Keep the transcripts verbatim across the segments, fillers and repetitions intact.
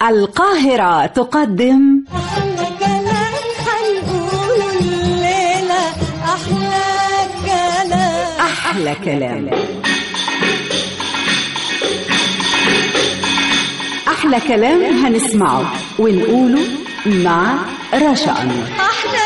القاهرة تقدم أحلى كلام هنقوله الليلة، أحلى كلام أحلى كلام أحلى كلام هنسمعه ونقوله مع رشا أنور. أحلى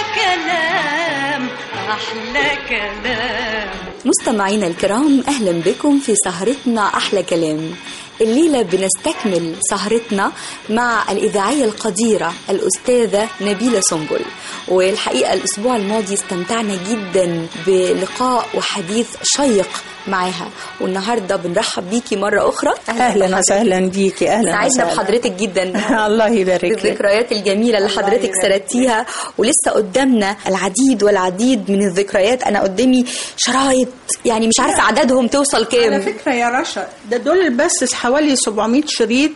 كلام أحلى كلام. مستمعينا الكرام، أهلا بكم في سهرتنا أحلى كلام. الليلة بنستكمل سهرتنا مع الإذاعية القديرة الأستاذة نبيلة سنبل. والحقيقة الأسبوع الماضي استمتعنا جدا بلقاء وحديث شيق معاها، والنهاردة بنرحب بيكي مرة أخرى. أهلا وسهلا بيكي. أهلا سعيدنا بحضرتك جدا. الله يبارك لك. الذكريات الجميلة اللي حضرتك سردتيها، ولسه قدامنا العديد والعديد من الذكريات. أنا قدامي شرايط يعني مش عارفة عددهم توصل كام. على فكرة يا رشا، ده دول بس حوالي سبعمية شريط.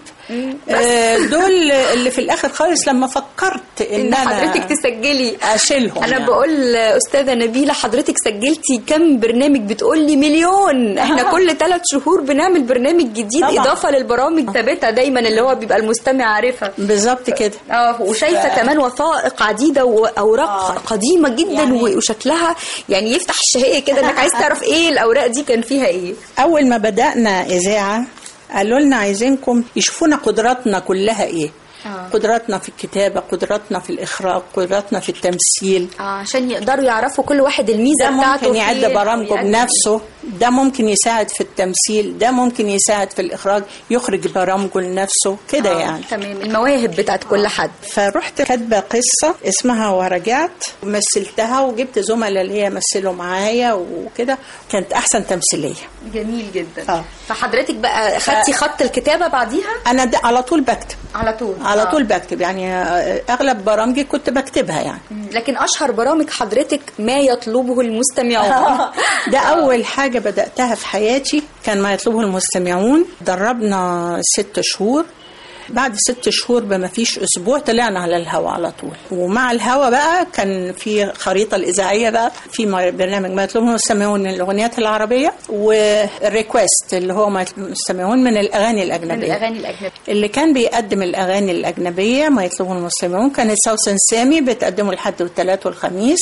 آه دول اللي في الآخر خالص لما فكرت إن, إن أنا حضرتك تسجلي أشيلهم. أنا يعني. بقول أستاذة نبيلة، حضرتك سجلتي كم برنامج؟ بتقولي مليون. إحنا كل ثلاث شهور بنعمل برنامج جديد طبعا. إضافة للبرامج ثابتة دايما اللي هو بيبقى المستمع عارفها بالظبط كده. اه وشايفة ف... كمان وثائق عديدة وأوراق آه. قديمة جدا يعني... وشكلها يعني يفتح الشهية كده إنك عايز تعرف إيه الأوراق دي كان فيها إيه. أول ما بدأنا إذاعة قالوا لنا عايزينكم يشوفونا قدراتنا كلها ايه. آه. قدراتنا في الكتابة، قدراتنا في الإخراج، قدراتنا في التمثيل. آه عشان يقدروا يعرفوا كل واحد الميزة ده بتاعته. ممكن يعد برامجه بنفسه، ده ممكن يساعد في التمثيل، ده ممكن يساعد في الإخراج، يخرج برامجه لنفسه كده. آه. يعني تمام، المواهب بتاعت كل حد. فرحت كاتبة قصة اسمها ورجعت ومثلتها، وجبت زملاء اللي هي مثلوا معايا وكده. كانت أحسن تمثيلية. جميل جدا. آه. فحضرتك بقى خدتي خط الكتابة بعديها؟ أنا ده على طول بكتب. على طول على طول بكتب يعني. اغلب برامجي كنت بكتبها يعني. لكن اشهر برامج حضرتك ما يطلبه المستمعون. ده اول حاجه بداتها في حياتي، كان ما يطلبه المستمعون. دربنا ست شهور. بعد ست شهور بما فيش اسبوع طلعنا على الهوا على طول. ومع الهوا بقى كان في خريطه الاذاعيه بقى، في برنامج ما يطلبه المستمعون من الاغنيات العربيه، والريكوست اللي هو ما يطلبه المستمعون من الاغاني الاجنبيه. من الاغاني الاجنبيه اللي كان بيقدم الاغاني الاجنبيه ما يطلبه المستمعون كانت سوسن سامي، بتقدمه الحد والثلاث والخميس.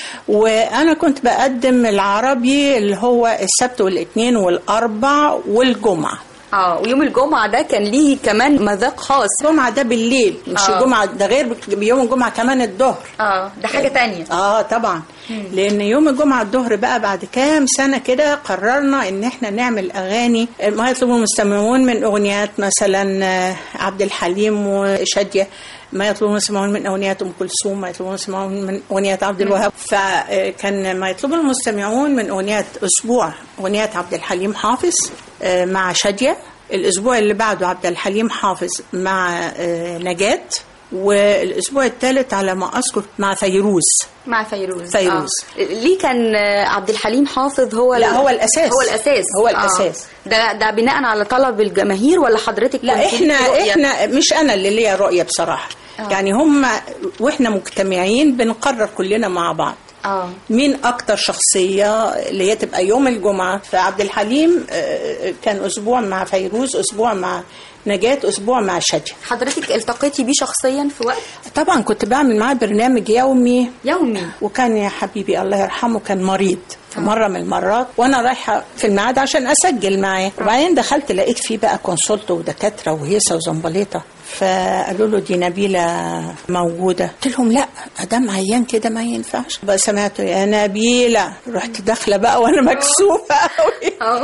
وانا كنت بقدم العربي اللي هو السبت والاثنين والاربع والجمعه. اه ويوم الجمعة ده كان ليه كمان مذاق خاص. الجمعة ده بالليل، مش أوه. الجمعة ده غير يوم الجمعة كمان الظهر. اه ده حاجة تانية. اه طبعا. مم. لان يوم الجمعة الظهر بقى بعد كام سنة كده قررنا ان احنا نعمل اغاني ما يطلبوا المستمعون من اغنيات مثلا عبد الحليم وشادية، ما يطلبون المستمعون من اغنيات ام كلثوم، ما يطلبون المستمعون من اغنيات عبد الوهاب. فكان ما يطلبون المستمعون من اغنيات اسبوع اغنيات عبد الحليم حافظ مع شادية، الاسبوع اللي بعده عبد الحليم حافظ مع نجاة، والاسبوع الثالث على ما اذكر مع فيروز. مع فيروز فيروز آه. ليه كان عبد الحليم حافظ هو لا هو الاساس هو الاساس هو الاساس آه. ده ده بناء على طلب الجماهير ولا حضرتك؟ لا احنا احنا مش انا اللي ليا رؤيه بصراحه. آه. يعني هم واحنا مجتمعين بنقرر كلنا مع بعض. آه. مين اكتر شخصيه اللي هي تبقى يوم الجمعه. فعبد الحليم كان اسبوع مع فيروز، اسبوع مع نجاة، اسبوع مع شادية. حضرتك التقيتي بيه شخصيا في وقت؟ طبعا كنت بعمل معاه برنامج يومي يومي وكان يا حبيبي الله يرحمه كان مريض في مرة من المرات، وانا رايحة في الميعاد عشان اسجل معاه. وبعدين دخلت لقيت فيه بقى كونسولت ودكاترة وهيصة وزنبليطة. فقالوا له دي نبيلة موجودة. قلت لهم لا ادام عيان كده ما ينفعش. بقى سمعته يا نبيلة، رحت داخلة بقى وانا مكسوفة قوي.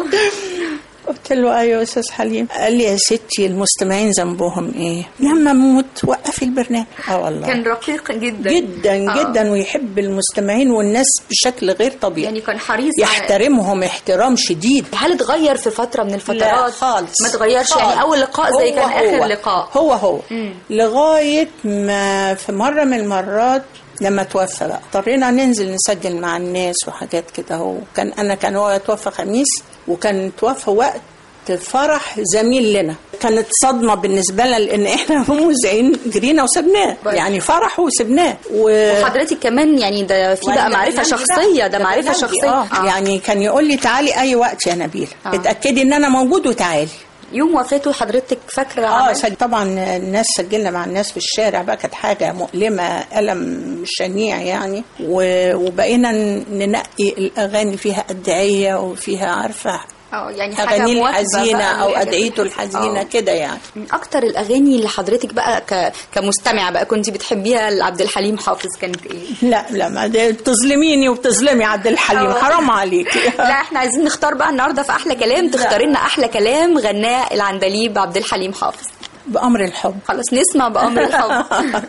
قلت له ايوه يا استاذ حليم. قال لي يا ستي المستمعين ذنبهم ايه؟ لما اموت وقفي البرنامج. اه والله كان رقيق جدا جدا آه. جدا، ويحب المستمعين والناس بشكل غير طبيعي. يعني كان حريص يحترمهم احترام شديد. هل اتغير في فتره من الفترات؟ لا خالص ما اتغيرش خالص. يعني اول لقاء زي كان هو اخر لقاء هو هو مم. لغايه ما في مره من المرات لما توفى بقى اضطرينا ننزل نسجل مع الناس وحاجات كده. هو كان انا كان هو توفى خميس، وكان توفى وقت فرح زميل لنا. كانت صدمة بالنسبة لنا لأن إحنا مذيعين جرينا وسبناه، يعني فرح وسبناه. و... وحضرتك كمان يعني ده في بقى معرفة شخصية، ده, ده معرفة شخصية. آه. آه. يعني كان يقول لي تعالي أي وقت يا نبيل، آه. اتأكدي إن أنا موجود وتعالي. يوم وفاته حضرتك فاكره؟ اه عمل؟ سج... طبعا الناس سجلنا مع الناس في الشارع بقى، كانت حاجه مؤلمه، الم شنيع يعني، و... وبقينا ننقي الاغاني فيها ادعيه وفيها عارفه اه يعني حاجه اغاني مواكبة الحزينه بقى او للحاجات ادعيته الحزينة. الحزينه آه. كده يعني. من اكتر الاغاني اللي حضرتك بقى ك... كمستمعه بقى كنت بتحبيها لعبد الحليم حافظ كانت ايه؟ لا لا ما ده بتظلميني وبتظلمي عبد الحليم، آه. حرام عليكي. لا احنا عايزين نختار بقى النهارده في احلى كلام، تختاري لنا احلى كلام غناه العندليب عبد الحليم حافظ. بأمر الحب. خلاص نسمع بأمر الحب.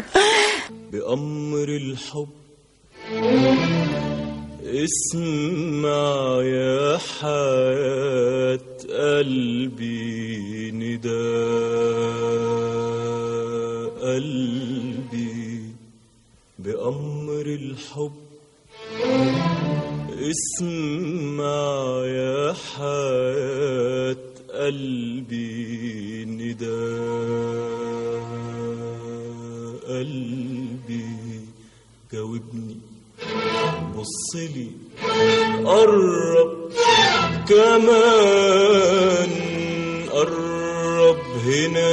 بأمر الحب اسمع يا حياة قلبي نداء قلبي، بأمر الحب اسمع يا حياة قلبي نداء قلبي، جاوبني بصلي قرب كمان، قرب هنا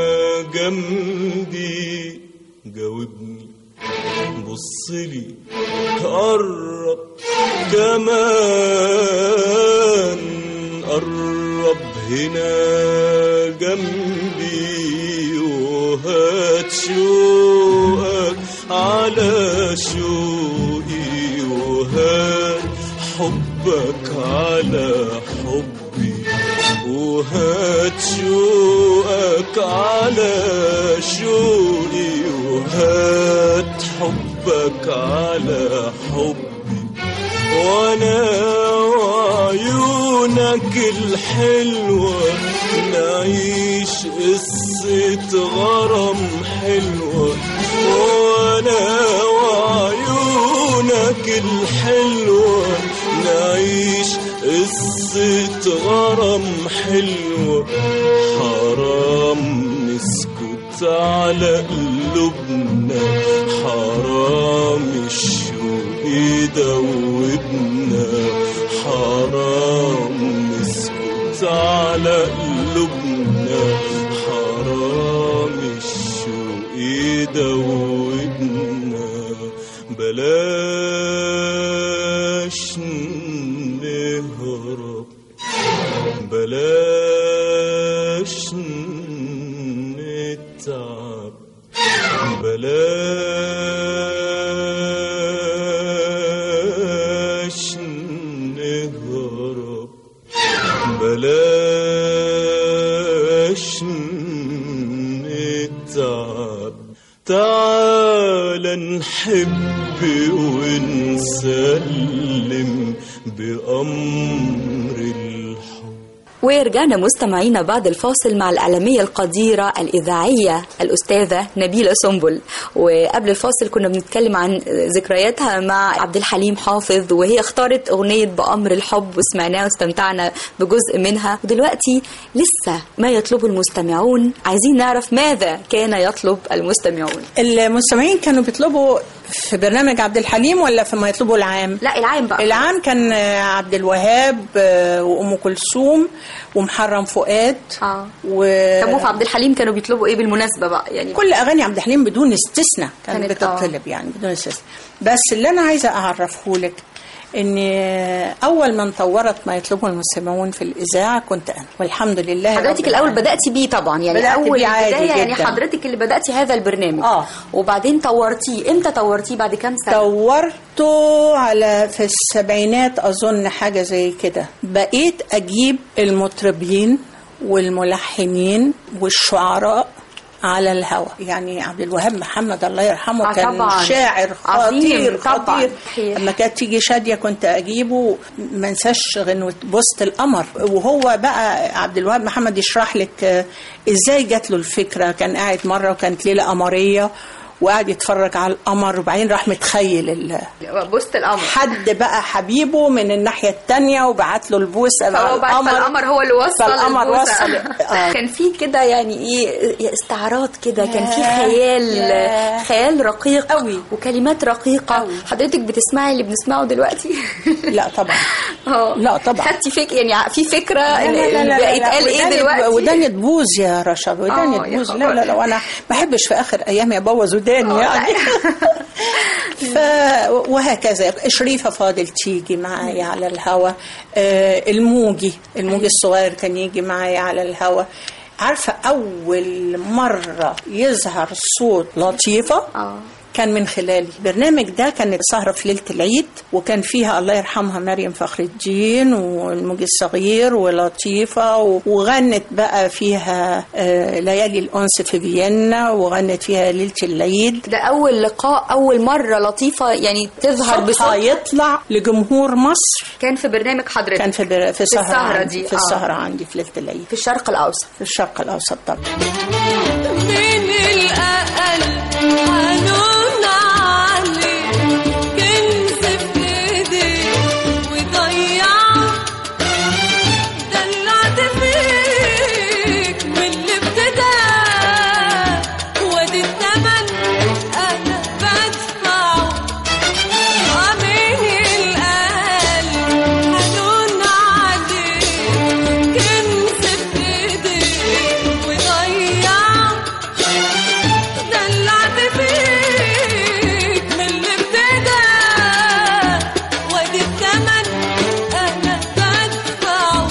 جنبي، جاوبني بصلي قرب كمان، قرب هنا جنبي، وهات شوقك على شوقي، وهات حبك على حبي، وهات شوقك على شوقي، وهات حبك على حبي، وانا وعيونك الحلوة نعيش قصة غرام حلوة، وانا وعيونك الحلوة نعيش قصة غرام حلوة، حرام نسكت على قلوبنا، حرام الشوق يدوبنا، حرام نسكت على قلوبنا، حرام الشوق يدوبنا، بلاش نهرب، بلاش نتعب، بلاش نهرب، بلاش نتعب، تعال نحب ونسلم بأمر الحب. ورجعنا مستمعينا بعد الفاصل مع الإعلامية القديرة الإذاعية الأستاذة نبيلة سنبل. وقبل الفاصل كنا بنتكلم عن ذكرياتها مع عبد الحليم حافظ، وهي اختارت أغنية بأمر الحب وسمعناها واستمتعنا بجزء منها. ودلوقتي لسه ما يطلبه المستمعون، عايزين نعرف ماذا كان يطلب المستمعون. المستمعين كانوا بيطلبوا في برنامج عبد الحليم ولا في ما يطلبوا العام؟ لا العام بقى. العام كان عبد الوهاب وأم كلثوم ومحرم فؤاد. اه و... طب وفي عبد الحليم كانوا بيطلبوا ايه بالمناسبة بقى؟ يعني كل أغاني عبد الحليم بدون استثناء كانت كانت بتطلب يعني بدون استثناء. بس اللي أنا عايزة أعرفه لك ان اول من طورت ما يطلبه المستمعون في الاذاعه كنت انا، والحمد لله. حضرتك الاول بداتي بيه طبعا، يعني اول بدايه يعني جداً. حضرتك اللي بداتي هذا البرنامج. اه وبعدين طورتيه امتى؟ طورتيه بعد كام سنه؟ طورته على في السبعينات اظن، حاجه زي كده. بقيت اجيب المطربين والملحنين والشعراء على الهوى. يعني عبد الوهاب محمد الله يرحمه آه كان طبعاً. شاعر عظيم خطير طبعاً. خطير. لما كانت تيجي شادية كنت أجيبه، ما انساش غنوة بوسط القمر. وهو بقى عبد الوهاب محمد يشرح لك ازاي جات له الفكرة. كان قاعد مرة وكانت ليلة قمرية وقاعد يتفرج على القمر، وبعدين راح متخيل بوسط القمر حد بقى حبيبه من الناحية التانية وبعت له البوسة على القمر. فالقمر هو اللي وصل فالقمر وصل. آه. كان في كده يعني ايه استعارات كده، كان في خيال ياه. خيال رقيق قوي وكلمات رقيقة قوي. حضرتك بتسمعي اللي بنسمعه دلوقتي؟ لا طبعا. اه لا طبعا. خدتي فك يعني في فكره لا لا لا لا بقى يتقال ايه وداني- دلوقتي؟ وداني تبوظ يا رشا، وداني آه، يا تبوظ. خبر. لا لا لا وانا ما بحبش في اخر ايامي ابوظ وداني آه، يعني. ف وهكذا شريفه فاضل تيجي معايا على الهوا، آه الموجي الموجي الصغير كان يجي معايا على الهوا. عارفه اول مره يظهر صوت لطيفه اه كان من خلالي. البرنامج ده كانت سهرة في ليلة العيد، وكان فيها الله يرحمها مريم فخر الدين والموجي الصغير ولطيفة، وغنت بقى فيها آه ليالي الأنس في فيينا، وغنت فيها ليلة العيد. ده اول لقاء، اول مره لطيفه يعني تظهر صوتها بصوت. يطلع لجمهور مصر. كان في برنامج حضرتك؟ كان في بر... في سهرة السهرة عندي دي، في آه. السهرة عندي في ليلة العيد في الشرق الاوسط. في الشرق الأوسط طبعا. من الأقل حنون علي كنز في ايدي وضيعه، دلعت فيك من اللي ابتدى، وادي الثمن انا بدفعه. من الأقل حنون علي كنز في ايدي وضيعه، دلعت فيك من اللي ابتدى، وادي الثمن انا بدفعه.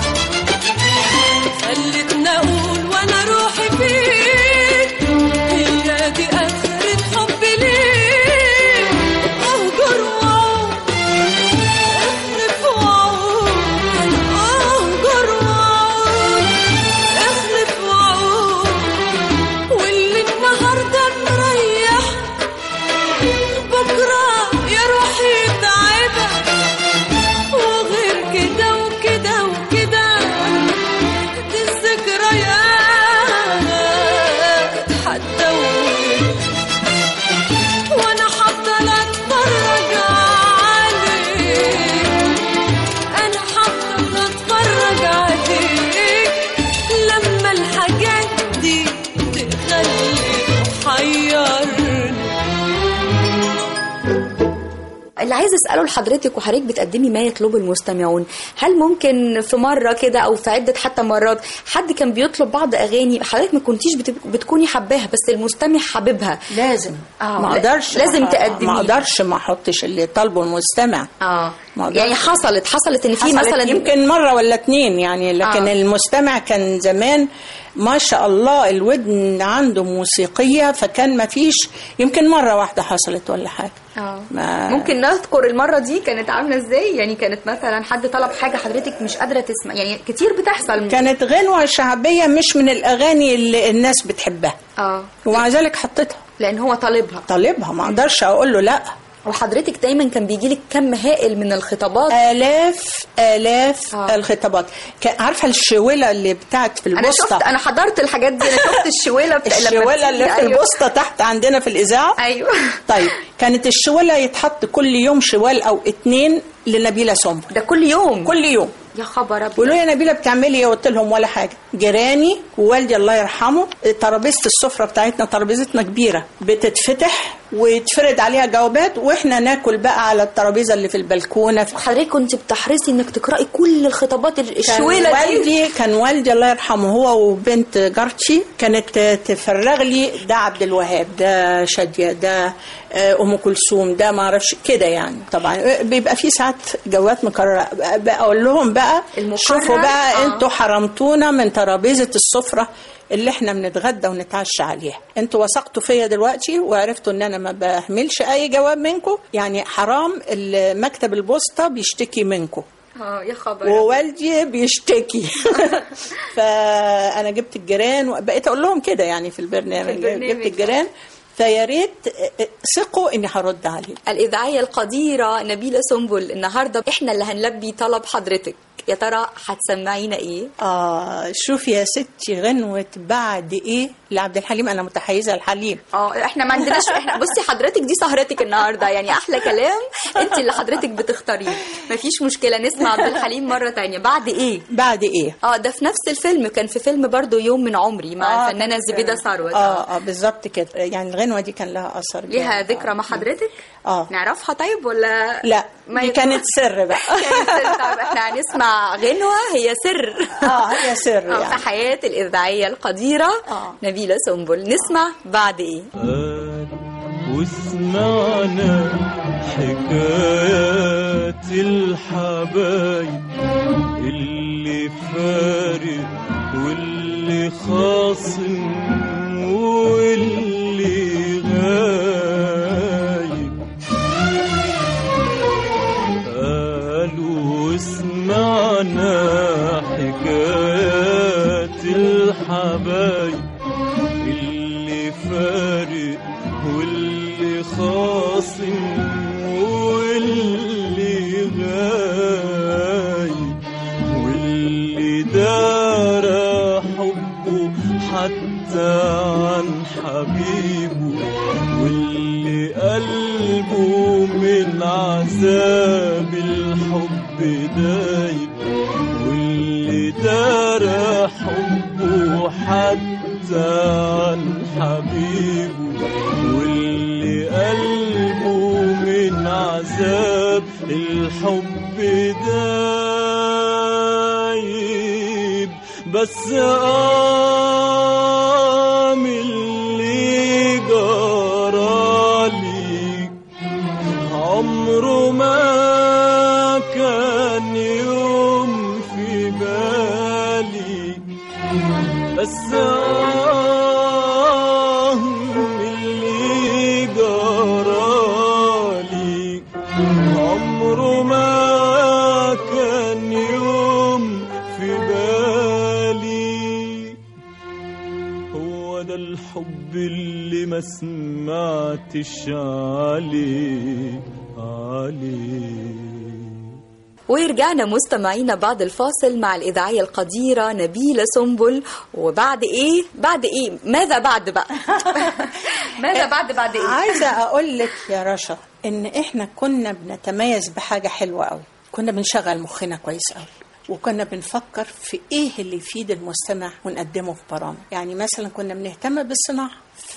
خلتني اقول وانا روحي فيك، هي دي اخرة حبي ليك. اهجر وعود اخلف وعود، اهجر وعود اخلف وعود، واللي النهارده مريح بكره يا روحي تعبك. وغير كده وكده وكده دي الذكريات هتدوب، وانا هفضل اتفرج عليك، انا هفضل اتفرج عليك لما الحاجات دي تخليك محيرني. اللي عايز اساله لحضرتك وحضرتك بتقدمي ما يطلبه المستمعون، هل ممكن في مره كده او في عده حتى مرات حد كان بيطلب بعض اغاني حضرتك ما كنتيش بت- بتكوني حباها بس المستمع حاببها؟ لازم آه، ما اقدرش لازم ما- تقدميه. ما اقدرش ما احطش اللي طالبه المستمع. اه ما أقدرش. يعني حصلت حصلت ان في حصلت مثلا يمكن مرة ولا اتنين يعني، لكن آه. آه. المستمع كان زمان ما شاء الله الودن عنده موسيقية، فكان ما فيش يمكن مرة واحدة حصلت ولا حاجة. اه ما- ممكن نذكر المره دي كانت عامله ازاي؟ يعني كانت مثلا حد طلب حاجه حضرتك مش قادره تسمع، يعني كتير بتحصل. كانت غنوة شعبية مش من الأغاني اللي الناس بتحبها، اه ومع ذلك حطيتها. لان هو طالبها. طالبها ما اقدرش اقول له لا. وحضرتك دايما كان بيجي لك كم هائل من الخطابات. آلاف آلاف آه. الخطابات. كان- عارفة الشويلة اللي بتاعت في انا البوسطة؟ شفت، انا حضرت الحاجات دي، انا شفت الشويله بتاع لما الشويلة اللي بتيجي. في أيوة. البوسطة تحت عندنا في الإذاعة. ايوه طيب كانت الشوالة يتحط كل يوم شوال أو اتنين لنبيلة سنبل ده كل يوم. كل يوم. يا خبر ابيض. قولوا يا نبيلة بتعملي ايه؟ قلت لهم ولا حاجة. جيراني ووالدي الله يرحمه، ترابيزة السفرة بتاعتنا ترابيزتنا كبيرة بتتفتح ويتفرد عليها جوابات، واحنا ناكل بقى على الترابيزة اللي في البلكونة. حضرتك كنت بتحرصي انك تقراي كل الخطابات الشويله كان دي؟ والدي كان والدي الله يرحمه هو وبنت جارتي كانت تفرغ لي ده عبد الوهاب، ده شادية، ده آه، ام كلثوم، ده ما اعرفش كده يعني. طبعا بيبقى في ساعات جوات مكرره، بقول لهم بقى المكرر؟ شوفوا بقى آه. انتوا حرمتونا من ترابيزه السفره اللي احنا بنتغدى ونتعشى عليها. انتوا وثقتوا فيا دلوقتي وعرفتوا ان انا ما بهملش اي جواب منكم، يعني حرام مكتب البوسطه بيشتكي منكم اه يا خبر. ووالدي بيشتكي. فانا جبت الجيران وبقيت اقول لهم كده يعني في البرنامج, في البرنامج. جبت الجيران، فيا ريت ثقوا اني هرد عليه. الإذاعية القديرة نبيلة سنبل، النهاردة احنا اللي هنلبي طلب حضرتك، يا ترى هتسمعينا ايه؟ اه شوفي يا ستي غنوة بعد ايه لعبد الحليم، انا متحيزة للحليم. اه احنا ما عندناش، احنا بصي حضرتك دي سهرتك النهارده، يعني احلى كلام انت اللي حضرتك بتختاريه، مفيش مشكلة نسمع عبد الحليم مرة تانية. بعد ايه؟ بعد ايه؟ اه ده في نفس الفيلم، كان في فيلم برضو يوم من عمري مع الفنانة زبيدة ثروت. اه اه بالظبط كده، يعني الغنوة دي كان لها اثر ليها جامد. ذكرى مع حضرتك؟ اه نعرفها طيب ولا لا ما دي يت- كانت سر بقى. كانت سر. طيب احنا هنسمع غنوة هي سر اه هي سر آه، يعني. في حياة الإذاعية القديرة آه. نبيلة سنبل. نسمع بعد إيه؟ قال وسمعنا حكايات الحبايب اللي فارق واللي خاصم واللي غايب. قالوا وسمعنا حكايات الحبايب اللي فارق واللي خاصم واللي غايب واللي دار حبه حتى عن حبيبه واللي قلبه من عذاب الحب دايب واللي دار حبه حتى عن حبيبه واللي قلبه من عذاب الحب دايب. بس قام اللي جرالي عمره ما كان يوم في بالي. بس قام اللي جرالي عمره ما كان يوم في بالي. هو ده الحب اللي ما سمعتش عليه عليه. ورجعنا مستمعينا بعد الفاصل مع الإذاعية القديرة نبيلة سنبل. وبعد إيه؟ بعد إيه؟ ماذا بعد بقى؟ ماذا بعد بعد إيه؟ عايزة أقول لك يا رشا إن إحنا كنا بنتميز بحاجة حلوة قوي. كنا بنشغل مخنا كويس قوي وكنا بنفكر في إيه اللي يفيد المستمع ونقدمه في برامج. يعني مثلا كنا بنهتم بالصناعة،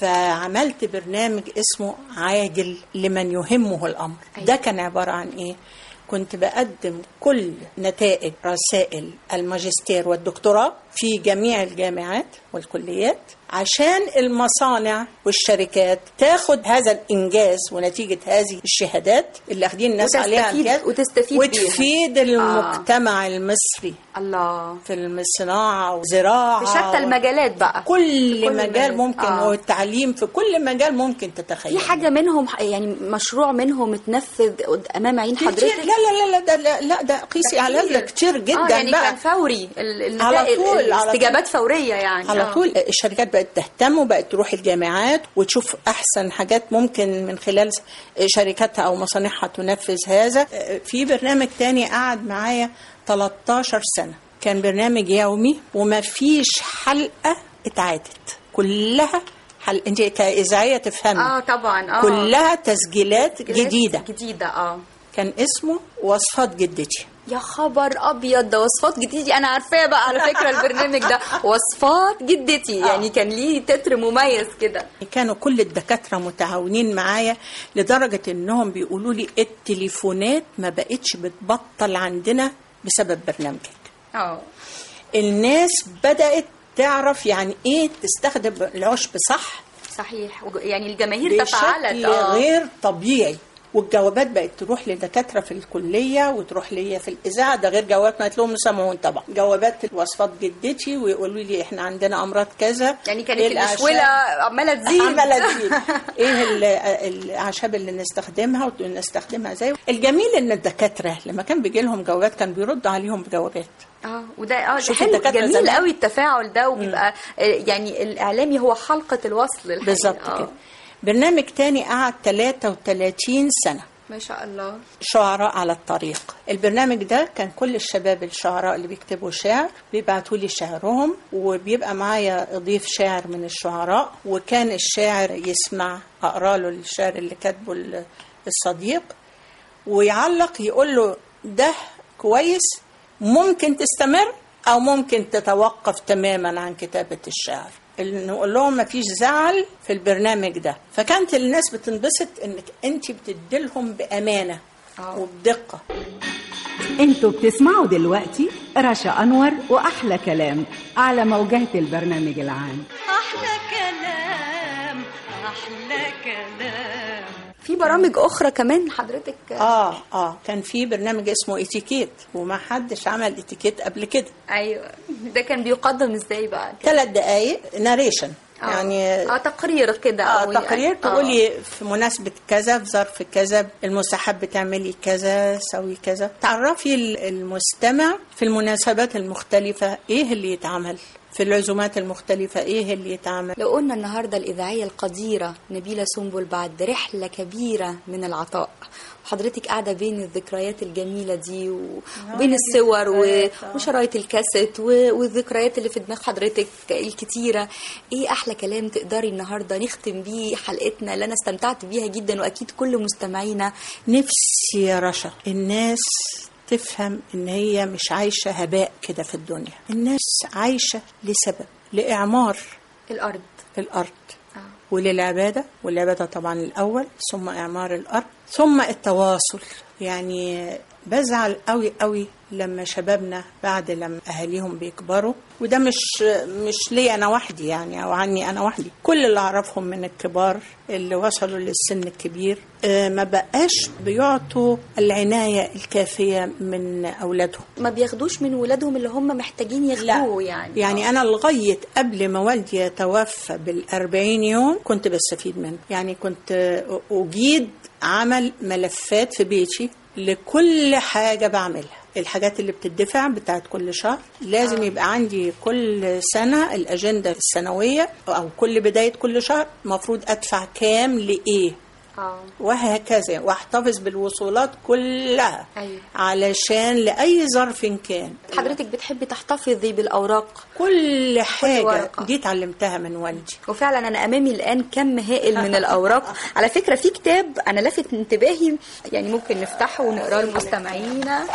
فعملت برنامج اسمه عاجل لمن يهمه الأمر. ده كان عبارة عن إيه؟ كنت بقدم كل نتائج رسائل الماجستير والدكتوراه في جميع الجامعات والكليات عشان المصانع والشركات تاخد هذا الإنجاز ونتيجة هذه الشهادات اللي أخدين الناس عليها امتياز وتستفيد وتفيد بيها. المجتمع آه. المصري الله في الصناعة وزراعة في شتى المجالات بقى، كل, كل مجال, مجال ممكن آه. والتعليم في كل مجال ممكن تتخيل. في حاجة منهم يعني مشروع منهم اتنفذ أمام عين حضرتك؟ لا لا لا لا ده لا ده قيسي على هذا كتير جدا. آه يعني بقى كان فوري على طول، الاستجابات فورية يعني على آه. طول. الشركات بقت تهتم وبقت تروح الجامعات وتشوف أحسن حاجات ممكن من خلال شركاتها أو مصانعها تنفذ هذا. في برنامج تاني قعد معايا تلتاشر سنة، كان برنامج يومي وما فيش حلقة اتعادت، كلها حل... انت كإذاعية تفهمي اه طبعا اه كلها تسجيلات, تسجيلات جديدة جديدة اه كان اسمه وصفات جدتي. يا خبر ابيض، ده وصفات جدتي، انا عارفاه بقى على فكرة البرنامج ده وصفات جدتي. يعني كان ليه تتر مميز كده. كانوا كل الدكاترة متعاونين معايا لدرجة انهم بيقولوا لي التليفونات ما بقتش بتبطل عندنا بسبب برنامجك. اه الناس بدأت تعرف يعني ايه تستخدم العشب صح. صحيح، يعني الجماهير تفاعلت بشكل غير طبيعي، والجوابات بقت تروح لدكاتره في الكليه وتروح ليا في الاذاعه. ده غير جوابات ما لهم مسمعون طبعا، جوابات وصفات جدتي ويقولوا لي احنا عندنا امراض كذا. يعني كانت المشوله عماله تزيد عماله تزيد ايه الاعشاب اللي نستخدمها ونستخدمها ازاي. الجميل ان الدكاتره لما كان بيجي لهم جوابات كان بيردوا عليهم بجوابات. اه وده اه حلو جميل قوي التفاعل ده، وبيبقى يعني الاعلامي هو حلقه الوصل بالظبط كده. برنامج تاني قعد ثلاثة وثلاثين سنة ما شاء الله، شعراء على الطريق. البرنامج ده كان كل الشباب الشعراء اللي بيكتبوا شعر بيبعتوا لي شعرهم، وبيبقى معايا اضيف شاعر من الشعراء، وكان الشاعر يسمع اقرا له الشعر اللي كاتبه الصديق ويعلق يقول له ده كويس، ممكن تستمر او ممكن تتوقف تماما عن كتابة الشعر. اللي نقول لهم ما فيش زعل في البرنامج ده. فكانت الناس بتنبسط انك انت بتديلهم بامانه أوه. وبدقه. انتوا بتسمعوا دلوقتي رشا أنور وأحلى كلام على موجات البرنامج العام. أحلى كلام أحلى كلام. في برامج أخرى كمان حضرتك؟ اه اه كان في برنامج اسمه اتيكيت، وما حدش عمل اتيكيت قبل كده. أيوة، ده كان بيقدم ازاي بقى؟ ثلاث دقايق ناريشن، آه. يعني اه تقرير كده. اه تقرير يعني. تقولي في مناسبة كذا، في ظرف كذا، المستحب بتعملي كذا، سوي كذا، تعرفي المستمع في المناسبات المختلفة ايه اللي يتعمل، في العزومات المختلفة ايه اللي يتعمل. لو قلنا النهاردة الإذاعية القديرة نبيلة سنبل بعد رحلة كبيرة من العطاء، حضرتك قاعدة بين الذكريات الجميلة دي وبين الصور وشرايط الكاسيت والذكريات اللي في دماغ حضرتك الكتيرة، ايه أحلى كلام تقدري النهاردة نختم بيه حلقتنا اللي أنا استمتعت بيها جدا وأكيد كل مستمعينا؟ نفسي يا رشا الناس تفهم ان هي مش عايشة هباء كده في الدنيا، الناس عايشة لسبب، لإعمار الأرض الأرض آه. وللعبادة، والعبادة طبعا الأول، ثم إعمار الأرض، ثم التواصل. يعني بزعل قوي قوي لما شبابنا بعد لما أهاليهم بيكبروا، وده مش مش لي أنا وحدي يعني، أو عني أنا وحدي، كل اللي أعرفهم من الكبار اللي وصلوا للسن الكبير ما بقاش بيعطوا العناية الكافية من أولادهم، ما بياخدوش من ولادهم اللي هم محتاجين ياخدوه. يعني يعني أنا لغاية قبل ما والدي يتوفى بالأربعين يوم كنت بستفيد منه. يعني كنت أجيد عمل ملفات في بيتي لكل حاجة بعملها، الحاجات اللي بتدفع بتاعت كل شهر لازم آه. يبقى عندي كل سنة الأجندة السنوية، أو كل بداية كل شهر مفروض أدفع كام لإيه آه. وهكذا، واحتفظ بالوصولات كلها. أيوة. علشان لأي ظرف كان. حضرتك بتحبي تحتفظي بالأوراق؟ كل حاجة كل دي اتعلمتها من والدي، وفعلا أنا أمامي الآن كم هائل من الأوراق. على فكرة في كتاب أنا لفت انتباهي، يعني ممكن نفتحه ونقرأه لمستمعينا.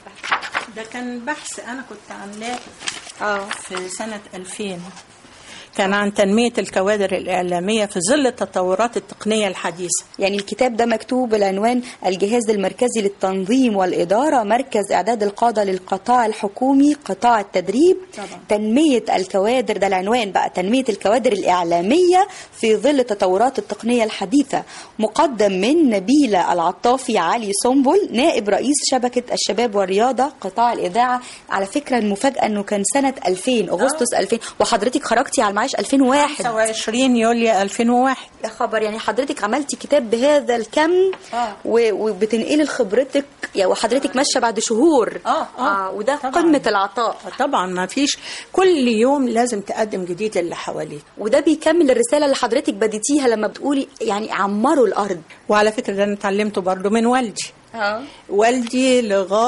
ده كان بحث أنا كنت عاملاه آه. في سنة ألفين، كان عن تنمية الكوادر الإعلامية في ظل التطورات التقنية الحديثة. يعني الكتاب ده مكتوب بالعنوان الجهاز المركزي للتنظيم والإدارة، مركز إعداد القادة للقطاع الحكومي، قطاع التدريب، طبعا. تنمية الكوادر، ده العنوان بقى، تنمية الكوادر الإعلامية في ظل التطورات التقنية الحديثة، مقدم من نبيلة العطافي علي سنبل، نائب رئيس شبكة الشباب والرياضة قطاع الإذاعة. على فكرة المفاجأة أنه كان سنة ألفين، أغسطس ألفين، وحضرتك خرجتي على المعاش ألفين وواحد، خمسة وعشرين يوليو ألفين وواحد. يا خبر، يعني حضرتك عملتي كتاب بهذا الكم آه. وبتنقلي خبرتك، يعني وحضرتك ماشيه بعد شهور اه اه, آه. وده طبعاً. قمه العطاء طبعا، ما فيش، كل يوم لازم تقدم جديد للي حواليك، وده بيكمل الرساله اللي حضرتك بديتيها لما بتقولي يعني عمروا الارض. وعلى فكره ده انا اتعلمته برضو من والدي. اه والدي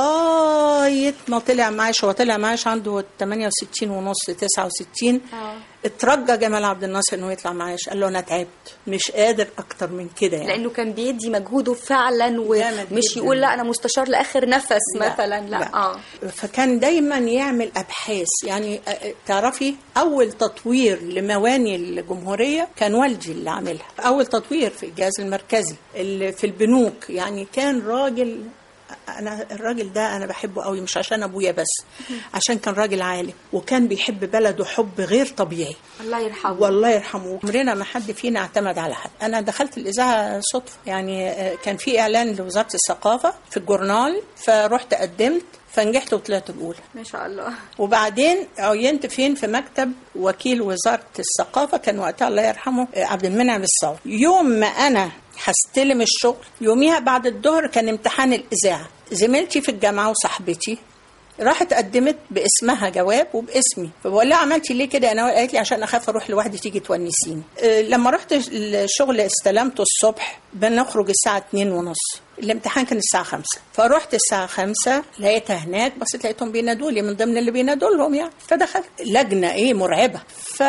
لغايه ما طلع معاش، هو طلع معاش عنده ثمانية وستين ونص تسعة وستين، اه اترجى جمال عبد الناصر انه يطلع معاش، قال له انا تعبت مش قادر اكتر من كده يعني. لانه كان بيدي مجهوده فعلا، ومش يقول لا انا مستشار لاخر نفس لا مثلا لا, لا. اه فكان دايما يعمل ابحاث. يعني تعرفي اول تطوير لمواني الجمهوريه كان والدي اللي عاملها، اول تطوير في الجهاز المركزي اللي في البنوك. يعني كان راجل، أنا الراجل ده أنا بحبه قوي، مش عشان أبويا بس، عشان كان راجل عالم وكان بيحب بلده حب غير طبيعي. الله يرحمه. والله يرحمه. عمرنا ما حد فينا اعتمد على حد. أنا دخلت الإذاعة صدفة، يعني كان في إعلان لوزارة الثقافة في الجورنال، فرحت قدمت فنجحت وطلعت الأولى ما شاء الله. وبعدين عينت فين؟ في مكتب وكيل وزارة الثقافة، كان وقتها الله يرحمه عبد المنعم الصاوي. يوم ما أنا هستلم الشغل يوميها بعد الظهر كان امتحان الإذاعة، زميلتي في الجامعة وصاحبتي راحت قدمت باسمها جواب وباسمي، فبقول لها عملتي ليه كده؟ انا قالت لي عشان اخاف اروح لوحدي تيجي تونسيني. أه لما رحت الشغل استلمته الصبح، بنخرج الساعه اتنين ونص، الامتحان كان الساعه خمسة، فروحت الساعه خمسة لقيتها هناك، بس لقيتهم بينادوا لي من ضمن اللي بينادوا لهم يعني، فدخلت لجنه ايه مرعبه،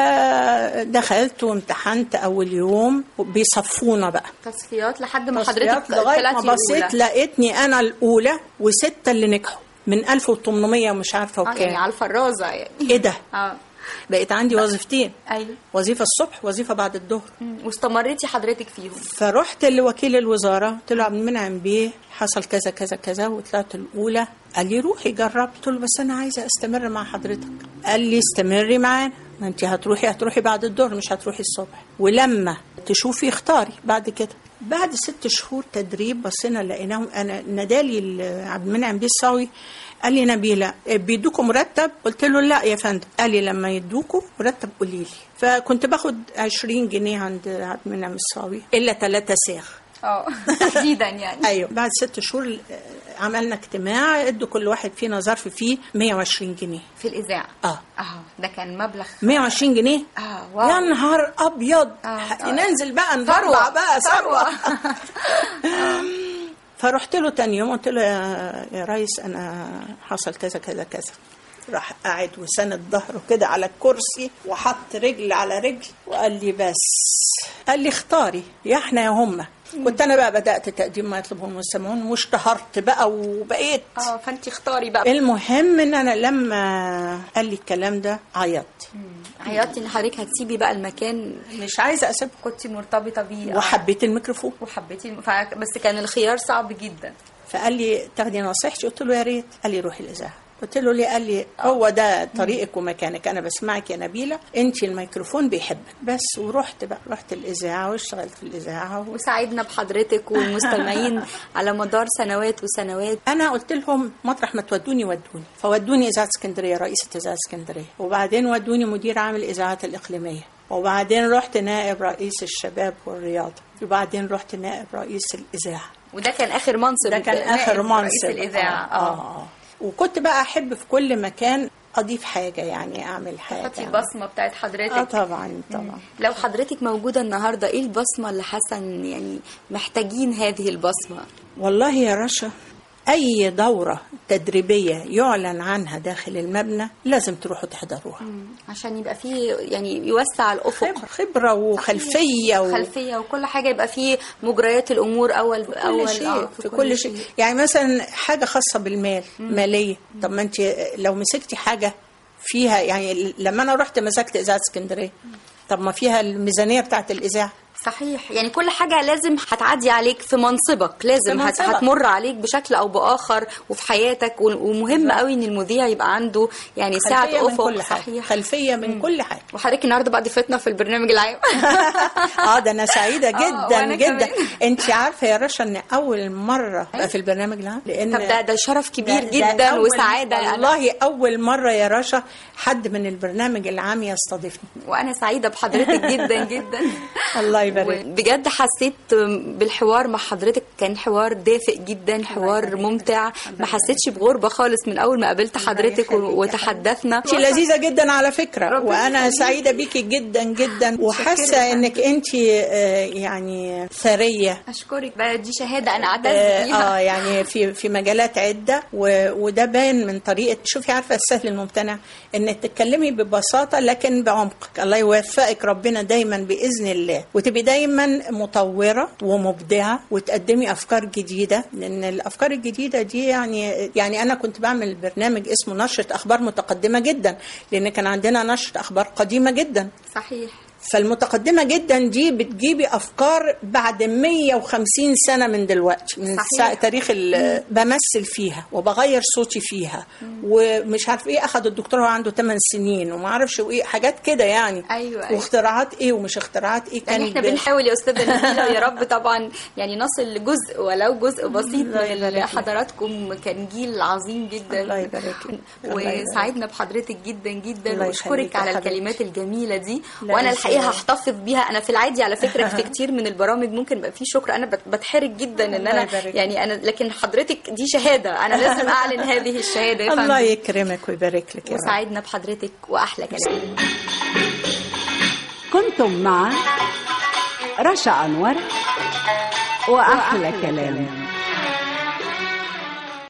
فدخلت وامتحنت اول يوم بيصفونا بقى تصفيات لحد ما حضرتك لغايه ما بصيت لقيتني انا الاولى وسته اللي نجحوا من ألف وثمانمائة ومش عارفه وكام. آه يعني على الفرازه يعني. ايه ده؟ اه بقيت عندي وظيفتين، ايوه. وظيفه الصبح وظيفه بعد الظهر. مم. واستمريتي حضرتك فيهم؟ فرحت لوكيل الوزاره، قلت له عبد المنعم بيه حصل كذا كذا كذا وطلعت الاولى. قال لي روحي جرب. قلت له بس انا عايزه استمر مع حضرتك. قال لي استمري معانا، ما انت هتروحي هتروحي بعد الظهر مش هتروحي الصبح، ولما تشوفي اختاري بعد كده. بعد ست شهور تدريب بصينا لقيناهم، انا نادالي عبد المنعم بيه الصاوي قال لي نبيله بيدوكوا مرتب؟ قلت له لا يا فندم. قال لي لما يدوكوا مرتب قولي لي. فكنت باخد عشرين جنيه عند عبد المنعم الصاوي الا ثلاثة ساغ. اه تحديدا يعني. ايوه. بعد ست شهور عملنا اجتماع ادوا كل واحد فينا ظرف فيه مية وعشرين جنيه في الاذاعه. اه اه ده كان مبلغ مية وعشرين جنيه. اه واو. يا نهار ابيض. آه. ننزل بقى نضرع بقى ثروه. فرحت له تاني يوم قلت له يا, يا ريس انا حصل كذا كذا كذا. راح قاعد وسند ظهره كده على الكرسي وحط رجل على رجل وقال لي بس، قال لي اختاري يا احنا يا هم. كنت انا بقى بدات تقديم ما يطلبه المستمعون واشتهرت بقى وبقيت اه فانت اختاري بقى. المهم ان انا لما قال لي الكلام ده عيطت. عيطتي ان حضرتك هتسيبي بقى المكان، مش عايزه اسيبه، كنت مرتبطه بيه وحبيت الميكروفون وحبيتي الم... ف... بس كان الخيار صعب جدا. فقال لي تاخدي نصيحتي؟ قلت له يا ريت. قال لي روحي الاذاعه. قلت له ليه؟ قال لي هو ده طريقك ومكانك، انا بسمعك يا نبيله، انت الميكروفون بيحبك بس. ورحت بقى رحت الاذاعه واشتغلت في الاذاعه و... وساعدنا بحضرتك والمستمعين على مدار سنوات وسنوات. انا قلت لهم مطرح ما تودوني ودوني، فودوني اذاعه اسكندريه، رئيسه اذاعه اسكندريه، وبعدين ودوني مدير عام الاذاعات الاقليميه، وبعدين رحت نائب رئيس الشباب والرياضه، وبعدين رحت نائب رئيس الاذاعه. وده كان اخر منصب؟ ده كان اخر منصب رئيس الاذاعه. اه, آه. آه. وكنت بقى احب في كل مكان اضيف حاجه، يعني اعمل حاجه، تحطي البصمه بتاعت حضرتك. اه طبعا طبعا. لو حضرتك موجوده النهارده ايه البصمه اللي حاسه يعني محتاجين هذه البصمه؟ والله يا رشا اي دوره تدريبيه يعلن عنها داخل المبنى لازم تروحوا تحضروها عشان يبقى فيه يعني يوسع الافق، خبره وخلفيه و... خلفيه وكل حاجه، يبقى فيه مجريات الامور اول في كل اول شيء. آه في, في كل شيء. شيء يعني مثلا حاجه خاصه بالمال مم. ماليه. طب ما انت لو مسكتي حاجه فيها، يعني لما انا رحت مسكت اذاعه اسكندريه، طب ما فيها الميزانيه بتاعت الاذاعه. صحيح، يعني كل حاجة لازم هتعدي عليك في منصبك، لازم هت... هتمر عليك بشكل أو بآخر وفي حياتك، ومهم قوي إن المذيع يبقى عنده يعني ساعة أفق. صحيح، خلفية من مم. كل حاجة. وحضرتك النهاردة بقى ضيفتنا في البرنامج العام. اه ده أنا سعيدة جدا جدا. أنت عارفة يا رشا إن أول مرة بقى في البرنامج العام، لأن طب ده ده شرف كبير ده جدا ده وسعادة. والله أول مرة يا رشا حد من البرنامج العام يستضيفني، وأنا سعيدة بحضرتك جدا جدا. الله يبارك. بجد حسيت بالحوار مع حضرتك، كان حوار دافئ جدا، حوار ممتع، ما حسيتش بغربة خالص من أول ما قابلت حضرتك وتحدثنا. انت لذيذة جدا على فكرة، وأنا سعيدة بيكي جدا جدا، وحاسة إنك أنت يعني ثرية. أشكرك بقى، دي شهادة أنا أعتز بيها. اه يعني في في مجالات عدة، وده باين من طريقة. شوفي عارفة السهل الممتنع إنك تتكلمي ببساطة لكن بعمق. الله يوفقك ربنا دايما بإذن الله، وتبقي دايما مطورة ومبدعة وتقدمي أفكار جديدة، لأن الأفكار الجديدة دي يعني يعني أنا كنت بعمل برنامج اسمه نشرة أخبار متقدمة جدا، لأن كان عندنا نشرة أخبار قديمة جدا. صحيح. فالمتقدمة جدا دي بتجيبي أفكار بعد مية وخمسين سنة من دلوقتي، من سا... تاريخ بمثل فيها وبغير صوتي فيها، مم. ومش عارف إيه، أخذ الدكتور عنده ثمان سنين وما عارفش وإيه حاجات كده يعني. أيوة أيوة. واختراعات إيه ومش اختراعات إيه. يعني إحنا ب... بنحاول يا أستاذة نبيلة يا رب طبعا يعني نصل لجزء ولو جزء بسيط من حضراتكم. كان جيل عظيم جدا. الله يبارك. وسعدنا بحضرتك جدا جدا، وأشكرك على الكلمات الجميلة دي. وأنا الحقيقة هحتفظ بيها. انا في العادي على فكره في كتير من البرامج ممكن يبقى فيه شكر، انا بتحرج جدا ان انا يعني انا، لكن حضرتك دي شهاده، انا لازم اعلن هذه الشهاده يا فندم. الله يكرمك ويبارك لك يا رب. وسعدنا بحضرتك واحلى كلام. كنتم مع رشا أنور وأحلى كلام.